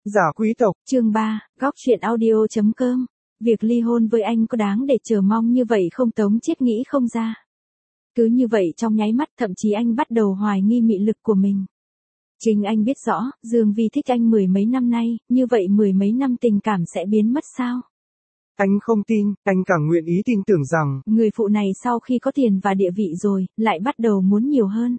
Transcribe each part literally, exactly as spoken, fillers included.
Giả quý tộc. Chương ba, góc truyện audio.com. Việc ly hôn với anh có đáng để chờ mong như vậy không? Tống Chiết nghĩ không ra. Cứ như vậy trong nháy mắt thậm chí anh bắt đầu hoài nghi mị lực của mình. Chính anh biết rõ, Dương Vi thích anh mười mấy năm nay, như vậy mười mấy năm tình cảm sẽ biến mất sao? Anh không tin, anh càng nguyện ý tin tưởng rằng, người phụ này sau khi có tiền và địa vị rồi, lại bắt đầu muốn nhiều hơn.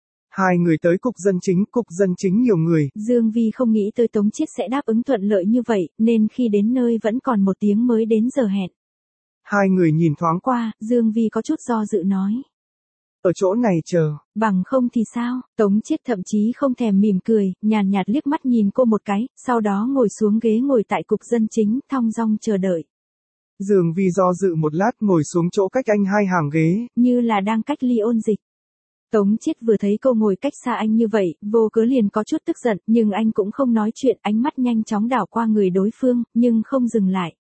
Hai người tới cục dân chính, cục dân chính nhiều người. Dương Vi không nghĩ tới Tống Chiết sẽ đáp ứng thuận lợi như vậy, nên khi đến nơi vẫn còn một tiếng mới đến giờ hẹn. Hai người nhìn thoáng qua, Dương Vi có chút do dự nói. Ở chỗ này chờ. Bằng không thì sao? Tống Chiết thậm chí không thèm mỉm cười, nhàn nhạt liếc mắt nhìn cô một cái, sau đó ngồi xuống ghế ngồi tại cục dân chính, thong dong chờ đợi. Dương Vi do dự một lát ngồi xuống chỗ cách anh hai hàng ghế. Như là đang cách ly ôn dịch. Tống Chiết vừa thấy cô ngồi cách xa anh như vậy, vô cớ liền có chút tức giận, nhưng anh cũng không nói chuyện, ánh mắt nhanh chóng đảo qua người đối phương, nhưng không dừng lại.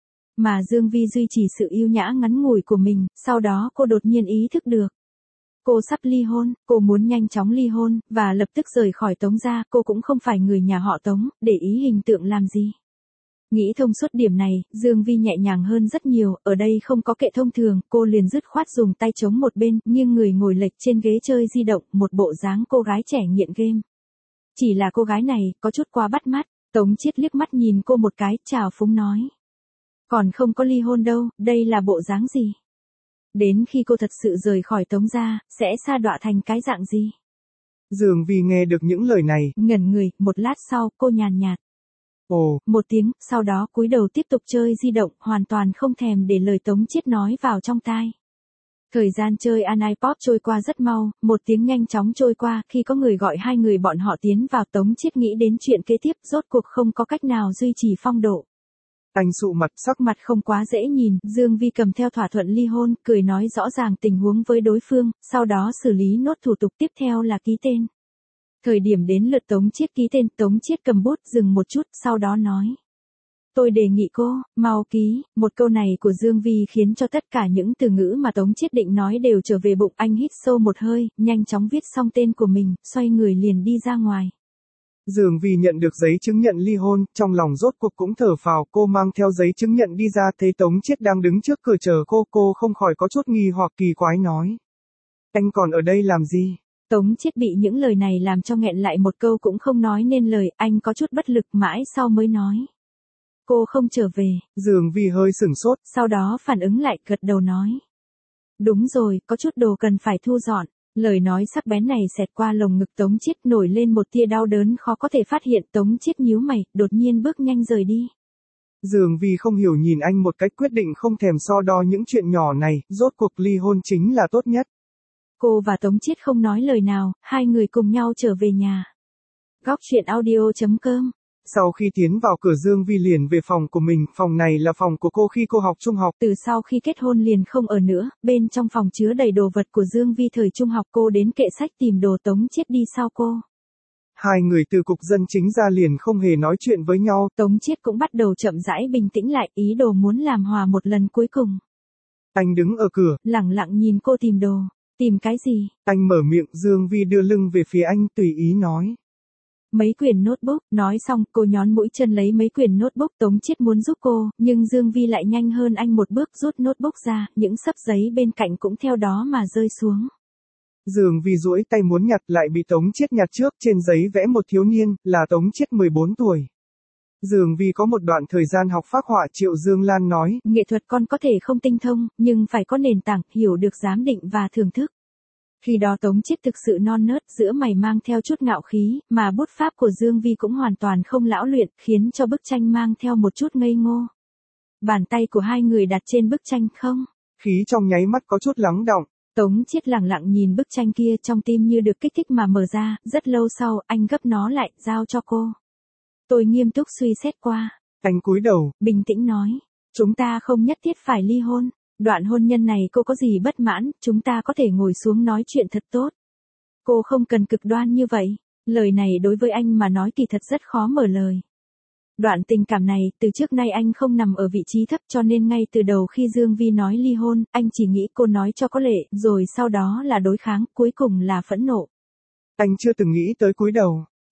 Mà Dương Vi duy trì sự yêu nhã ngắn ngủi của mình, sau đó cô đột nhiên ý thức được. Cô sắp ly hôn, cô muốn nhanh chóng ly hôn, và lập tức rời khỏi Tống gia, cô cũng không phải người nhà họ Tống, để ý hình tượng làm gì. Nghĩ thông suốt điểm này, Dương Vi nhẹ nhàng hơn rất nhiều, ở đây không có kệ thông thường, cô liền dứt khoát dùng tay chống một bên, nghiêng người ngồi lệch trên ghế chơi di động, một bộ dáng cô gái trẻ nghiện game. Chỉ là cô gái này, có chút quá bắt mắt, Tống Chiết liếc mắt nhìn cô một cái, chào phúng nói. Còn không có ly hôn đâu, đây là bộ dáng gì? Đến khi cô thật sự rời khỏi Tống gia, sẽ sa đọa thành cái dạng gì? Dương Vi nghe được những lời này, ngẩn người, một lát sau, cô nhàn nhạt. Ồ, một tiếng, sau đó cúi đầu tiếp tục chơi di động, hoàn toàn không thèm để lời Tống Chiết nói vào trong tai. Thời gian chơi Anipop trôi qua rất mau, một tiếng nhanh chóng trôi qua, khi có người gọi hai người bọn họ tiến vào. Tống Chiết nghĩ đến chuyện kế tiếp, rốt cuộc không có cách nào duy trì phong độ. Anh sụ mặt, sắc mặt không quá dễ nhìn, Dương Vi cầm theo thỏa thuận ly hôn, cười nói rõ ràng tình huống với đối phương, sau đó xử lý nốt thủ tục, tiếp theo là ký tên. Thời điểm đến lượt Tống Chiết ký tên, Tống Chiết cầm bút dừng một chút, sau đó nói. Tôi đề nghị cô, mau ký. Một câu này của Dương Vi khiến cho tất cả những từ ngữ mà Tống Chiết định nói đều trở về bụng. Anh hít sâu một hơi, nhanh chóng viết xong tên của mình, xoay người liền đi ra ngoài. Dương Vi nhận được giấy chứng nhận ly hôn, trong lòng rốt cuộc cũng thở phào. Cô mang theo giấy chứng nhận đi ra, thấy Tống Chiết đang đứng trước cửa chờ cô, cô không khỏi có chút nghi hoặc kỳ quái nói. Anh còn ở đây làm gì? Tống Chiết bị những lời này làm cho nghẹn lại một câu cũng không nói nên lời, anh có chút bất lực, mãi sau mới nói. Cô không trở về. Dương Vi hơi sửng sốt, sau đó phản ứng lại, gật đầu nói. Đúng rồi, có chút đồ cần phải thu dọn. Lời nói sắc bén này xẹt qua lồng ngực Tống Chiết, nổi lên một tia đau đớn khó có thể phát hiện. Tống Chiết nhíu mày, đột nhiên bước nhanh rời đi. Dương Vi không hiểu nhìn anh một cách, quyết định không thèm so đo những chuyện nhỏ này, rốt cuộc ly hôn chính là tốt nhất. Cô và Tống Chiết không nói lời nào, hai người cùng nhau trở về nhà. Góc truyện audio.com. Sau khi tiến vào cửa, Dương Vi liền về phòng của mình, phòng này là phòng của cô khi cô học trung học. Từ sau khi kết hôn liền không ở nữa, bên trong phòng chứa đầy đồ vật của Dương Vi thời trung học. Cô đến kệ sách tìm đồ, Tống Chiết đi sau cô. Hai người từ cục dân chính ra liền không hề nói chuyện với nhau. Tống Chiết cũng bắt đầu chậm rãi bình tĩnh lại, ý đồ muốn làm hòa một lần cuối cùng. Anh đứng ở cửa, lẳng lặng nhìn cô tìm đồ. Tìm cái gì? Anh mở miệng, Dương Vi đưa lưng về phía anh, tùy ý nói. Mấy quyển notebook. Nói xong, cô nhón mũi chân lấy mấy quyển notebook. Tống Chiết muốn giúp cô, nhưng Dương Vi lại nhanh hơn anh một bước rút notebook ra, những xấp giấy bên cạnh cũng theo đó mà rơi xuống. Dương Vi duỗi tay muốn nhặt, lại bị Tống Chiết nhặt trước. Trên giấy vẽ một thiếu niên, là Tống Chiết mười bốn tuổi. Dương Vi có một đoạn thời gian học phác họa. Triệu Dương Lan nói, nghệ thuật con có thể không tinh thông, nhưng phải có nền tảng, hiểu được giám định và thưởng thức. Khi đó Tống Chiết thực sự non nớt, giữa mày mang theo chút ngạo khí, mà bút pháp của Dương Vi cũng hoàn toàn không lão luyện, khiến cho bức tranh mang theo một chút ngây ngô. Bàn tay của hai người đặt trên bức tranh không. Khí trong nháy mắt có chút lắng đọng. Tống Chiết lẳng lặng nhìn bức tranh kia, trong tim như được kích thích mà mở ra, rất lâu sau, anh gấp nó lại, giao cho cô. Tôi nghiêm túc suy xét qua. Anh cúi đầu, bình tĩnh nói, chúng ta không nhất thiết phải ly hôn. Đoạn hôn nhân này cô có gì bất mãn, chúng ta có thể ngồi xuống nói chuyện thật tốt. Cô không cần cực đoan như vậy. Lời này đối với anh mà nói kỳ thật rất khó mở lời. Đoạn tình cảm này, từ trước nay anh không nằm ở vị trí thấp, cho nên ngay từ đầu khi Dương Vi nói ly hôn, anh chỉ nghĩ cô nói cho có lệ, rồi sau đó là đối kháng, cuối cùng là phẫn nộ. Anh chưa từng nghĩ tới cúi đầu.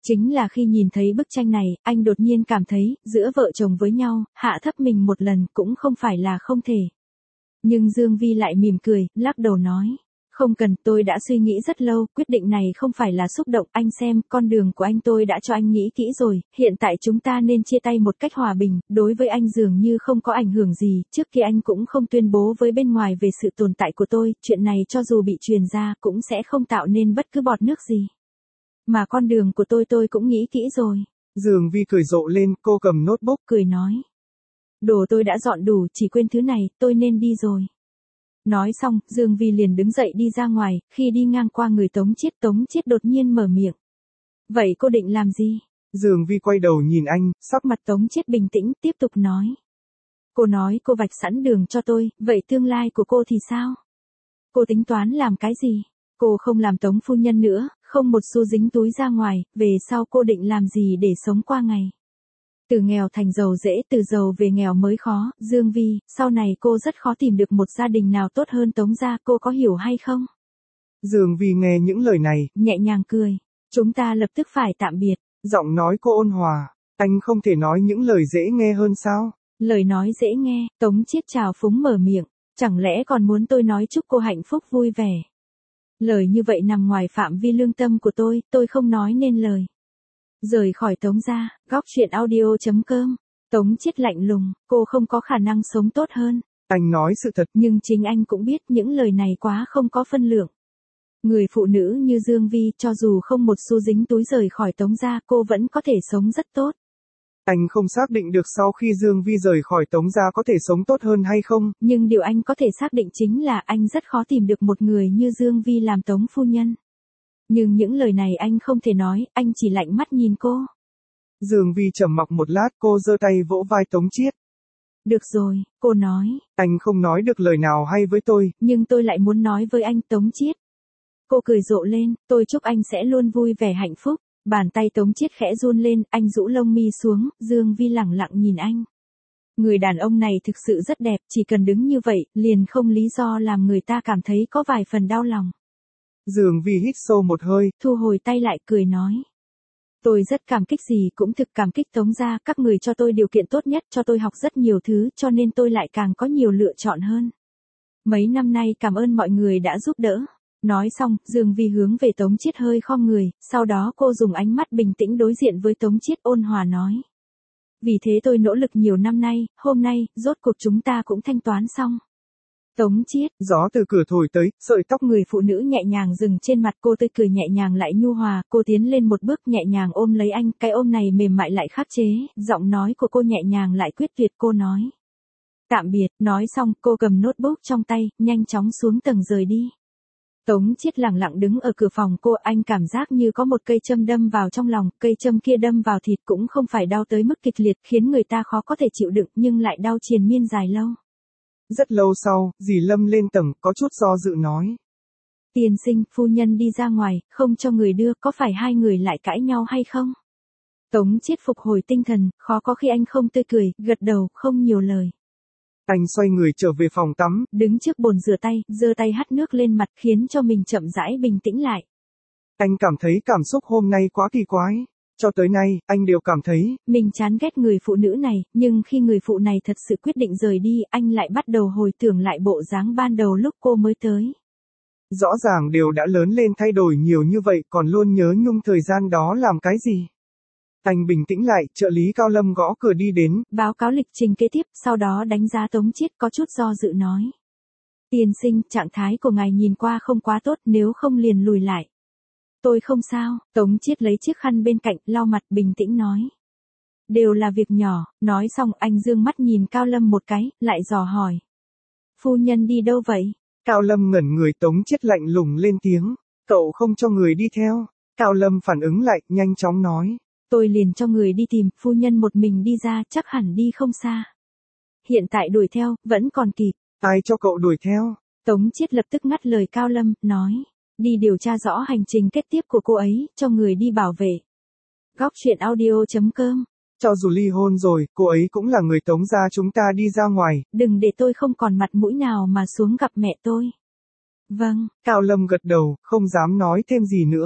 Chính là khi nhìn thấy bức tranh này, anh đột nhiên cảm thấy, giữa vợ chồng với nhau, hạ thấp mình một lần cũng không phải là không thể. Nhưng Dương Vi lại mỉm cười, lắc đầu nói. Không cần, tôi đã suy nghĩ rất lâu, quyết định này không phải là xúc động, anh xem, con đường của anh tôi đã cho anh nghĩ kỹ rồi, hiện tại chúng ta nên chia tay một cách hòa bình, đối với anh dường như không có ảnh hưởng gì, trước kia anh cũng không tuyên bố với bên ngoài về sự tồn tại của tôi, chuyện này cho dù bị truyền ra cũng sẽ không tạo nên bất cứ bọt nước gì. Mà con đường của tôi tôi cũng nghĩ kỹ rồi. Dương Vi cười rộ lên, cô cầm notebook, cười nói. Đồ tôi đã dọn đủ, chỉ quên thứ này, tôi nên đi rồi. Nói xong, Dương Vi liền đứng dậy đi ra ngoài, khi đi ngang qua người Tống Chiết, Tống Chiết đột nhiên mở miệng. Vậy cô định làm gì? Dương Vi quay đầu nhìn anh, sắc mặt Tống Chiết bình tĩnh, tiếp tục nói. Cô nói cô vạch sẵn đường cho tôi, vậy tương lai của cô thì sao? Cô tính toán làm cái gì? Cô không làm Tống phu nhân nữa, không một xu dính túi ra ngoài, về sau cô định làm gì để sống qua ngày? Từ nghèo thành giàu dễ, từ giàu về nghèo mới khó, Dương Vi, sau này cô rất khó tìm được một gia đình nào tốt hơn Tống gia, cô có hiểu hay không? Dương Vi nghe những lời này, nhẹ nhàng cười, chúng ta lập tức phải tạm biệt. Giọng nói cô ôn hòa, anh không thể nói những lời dễ nghe hơn sao? Lời nói dễ nghe, Tống Chiết trào phúng mở miệng, chẳng lẽ còn muốn tôi nói chúc cô hạnh phúc vui vẻ? Lời như vậy nằm ngoài phạm vi lương tâm của tôi, tôi không nói nên lời. Rời khỏi Tống gia, góc truyện audio chấm com. Tống Chiết lạnh lùng, cô không có khả năng sống tốt hơn. Anh nói sự thật, nhưng chính anh cũng biết những lời này quá không có phân lượng. Người phụ nữ như Dương Vi, cho dù không một xu dính túi rời khỏi Tống gia, cô vẫn có thể sống rất tốt. Anh không xác định được sau khi Dương Vi rời khỏi Tống gia có thể sống tốt hơn hay không. Nhưng điều anh có thể xác định chính là anh rất khó tìm được một người như Dương Vi làm Tống phu nhân. Nhưng những lời này anh không thể nói, anh chỉ lạnh mắt nhìn cô. Dương Vi trầm mặc một lát, cô giơ tay vỗ vai Tống Chiết. Được rồi, cô nói. Anh không nói được lời nào hay với tôi. Nhưng tôi lại muốn nói với anh, Tống Chiết. Cô cười rộ lên, tôi chúc anh sẽ luôn vui vẻ hạnh phúc. Bàn tay Tống Chiết khẽ run lên, anh rũ lông mi xuống, Dương Vi lẳng lặng nhìn anh. Người đàn ông này thực sự rất đẹp, chỉ cần đứng như vậy, liền không lý do làm người ta cảm thấy có vài phần đau lòng. Dương Vi hít sâu một hơi, thu hồi tay lại cười nói. Tôi rất cảm kích gì cũng thực cảm kích Tống gia, các người cho tôi điều kiện tốt nhất, cho tôi học rất nhiều thứ, cho nên tôi lại càng có nhiều lựa chọn hơn. Mấy năm nay cảm ơn mọi người đã giúp đỡ. Nói xong, Dương Vi hướng về Tống Chiết hơi khom người, sau đó cô dùng ánh mắt bình tĩnh đối diện với Tống Chiết ôn hòa nói. Vì thế tôi nỗ lực nhiều năm nay, hôm nay, rốt cuộc chúng ta cũng thanh toán xong. Tống Chiết, gió từ cửa thổi tới, sợi tóc người phụ nữ nhẹ nhàng dừng trên mặt cô, tươi cười nhẹ nhàng lại nhu hòa, cô tiến lên một bước nhẹ nhàng ôm lấy anh, cái ôm này mềm mại lại khắc chế, giọng nói của cô nhẹ nhàng lại quyết tuyệt, cô nói. Tạm biệt, nói xong, cô cầm notebook trong tay, nhanh chóng xuống tầng rời đi. Tống Chiết lặng lặng đứng ở cửa phòng cô, anh cảm giác như có một cây châm đâm vào trong lòng, cây châm kia đâm vào thịt cũng không phải đau tới mức kịch liệt khiến người ta khó có thể chịu đựng nhưng lại đau triền miên dài lâu. Rất lâu sau, dì Lâm lên tầng, có chút do dự nói. Tiên sinh, phu nhân đi ra ngoài, không cho người đưa, có phải hai người lại cãi nhau hay không? Tống Chiết phục hồi tinh thần, khó có khi anh không tươi cười, gật đầu, không nhiều lời. Anh xoay người trở về phòng tắm, đứng trước bồn rửa tay, giơ tay hắt nước lên mặt khiến cho mình chậm rãi bình tĩnh lại. Anh cảm thấy cảm xúc hôm nay quá kỳ quái. Cho tới nay, anh đều cảm thấy mình chán ghét người phụ nữ này, nhưng khi người phụ này thật sự quyết định rời đi, anh lại bắt đầu hồi tưởng lại bộ dáng ban đầu lúc cô mới tới. Rõ ràng đều đã lớn lên thay đổi nhiều như vậy, còn luôn nhớ nhung thời gian đó làm cái gì. Anh bình tĩnh lại, trợ lý Cao Lâm gõ cửa đi đến. Báo cáo lịch trình kế tiếp, sau đó đánh giá Tống Chiết có chút do dự nói. Tiên sinh, trạng thái của ngài nhìn qua không quá tốt, nếu không liền lùi lại. Tôi không sao, Tống Chiết lấy chiếc khăn bên cạnh, lau mặt bình tĩnh nói. Đều là việc nhỏ, nói xong anh dương mắt nhìn Cao Lâm một cái, lại dò hỏi. Phu nhân đi đâu vậy? Cao Lâm ngẩn người, Tống Chiết lạnh lùng lên tiếng. Cậu không cho người đi theo. Cao Lâm phản ứng lại, nhanh chóng nói. Tôi liền cho người đi tìm, phu nhân một mình đi ra, chắc hẳn đi không xa. Hiện tại đuổi theo, vẫn còn kịp. Ai cho cậu đuổi theo? Tống Chiết lập tức ngắt lời Cao Lâm, nói. Đi điều tra rõ hành trình kết tiếp của cô ấy, cho người đi bảo vệ. Góc truyện audio chấm com. Cho dù ly hôn rồi, cô ấy cũng là người Tống gia, chúng ta đi ra ngoài. Đừng để tôi không còn mặt mũi nào mà xuống gặp mẹ tôi. Vâng. Cao Lâm gật đầu, không dám nói thêm gì nữa.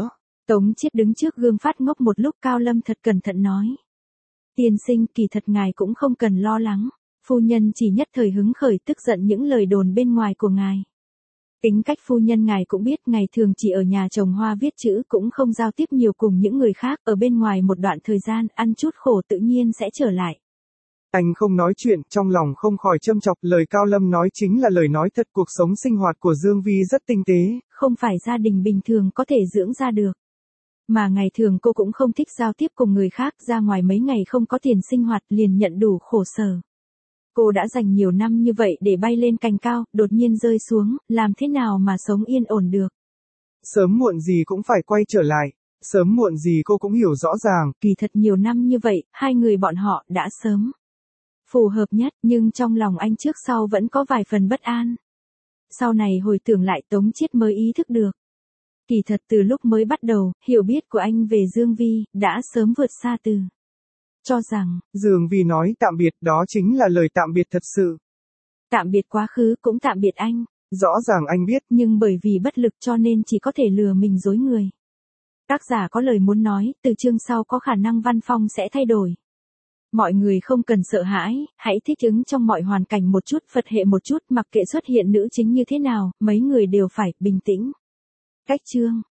Tống Chiết đứng trước gương phát ngốc một lúc, Cao Lâm thật cẩn thận nói. Tiên sinh, kỳ thật ngài cũng không cần lo lắng. Phu nhân chỉ nhất thời hứng khởi tức giận những lời đồn bên ngoài của ngài. Tính cách phu nhân ngài cũng biết, ngày thường chỉ ở nhà trồng hoa viết chữ, cũng không giao tiếp nhiều cùng những người khác, ở bên ngoài một đoạn thời gian, ăn chút khổ tự nhiên sẽ trở lại. Anh không nói chuyện, trong lòng không khỏi châm chọc, lời Cao Lâm nói chính là lời nói thật, cuộc sống sinh hoạt của Dương Vi rất tinh tế. Không phải gia đình bình thường có thể dưỡng ra được. Mà ngày thường cô cũng không thích giao tiếp cùng người khác, ra ngoài mấy ngày không có tiền sinh hoạt liền nhận đủ khổ sở. Cô đã dành nhiều năm như vậy để bay lên cành cao, đột nhiên rơi xuống, làm thế nào mà sống yên ổn được. Sớm muộn gì cũng phải quay trở lại, sớm muộn gì cô cũng hiểu rõ ràng. Kỳ thật nhiều năm như vậy, hai người bọn họ đã sớm phù hợp nhất, nhưng trong lòng anh trước sau vẫn có vài phần bất an. Sau này hồi tưởng lại, Tống Chiết mới ý thức được. Kỳ thật từ lúc mới bắt đầu, hiểu biết của anh về Dương Vi đã sớm vượt xa từ cho rằng Dương Vi nói tạm biệt, đó chính là lời tạm biệt thật sự. Tạm biệt quá khứ, cũng tạm biệt anh. Rõ ràng anh biết, nhưng bởi vì bất lực cho nên chỉ có thể lừa mình dối người. Tác giả có lời muốn nói, từ chương sau có khả năng văn phong sẽ thay đổi. Mọi người không cần sợ hãi, hãy thích ứng trong mọi hoàn cảnh một chút, Phật hệ một chút, mặc kệ xuất hiện nữ chính như thế nào, mấy người đều phải bình tĩnh. Cách chương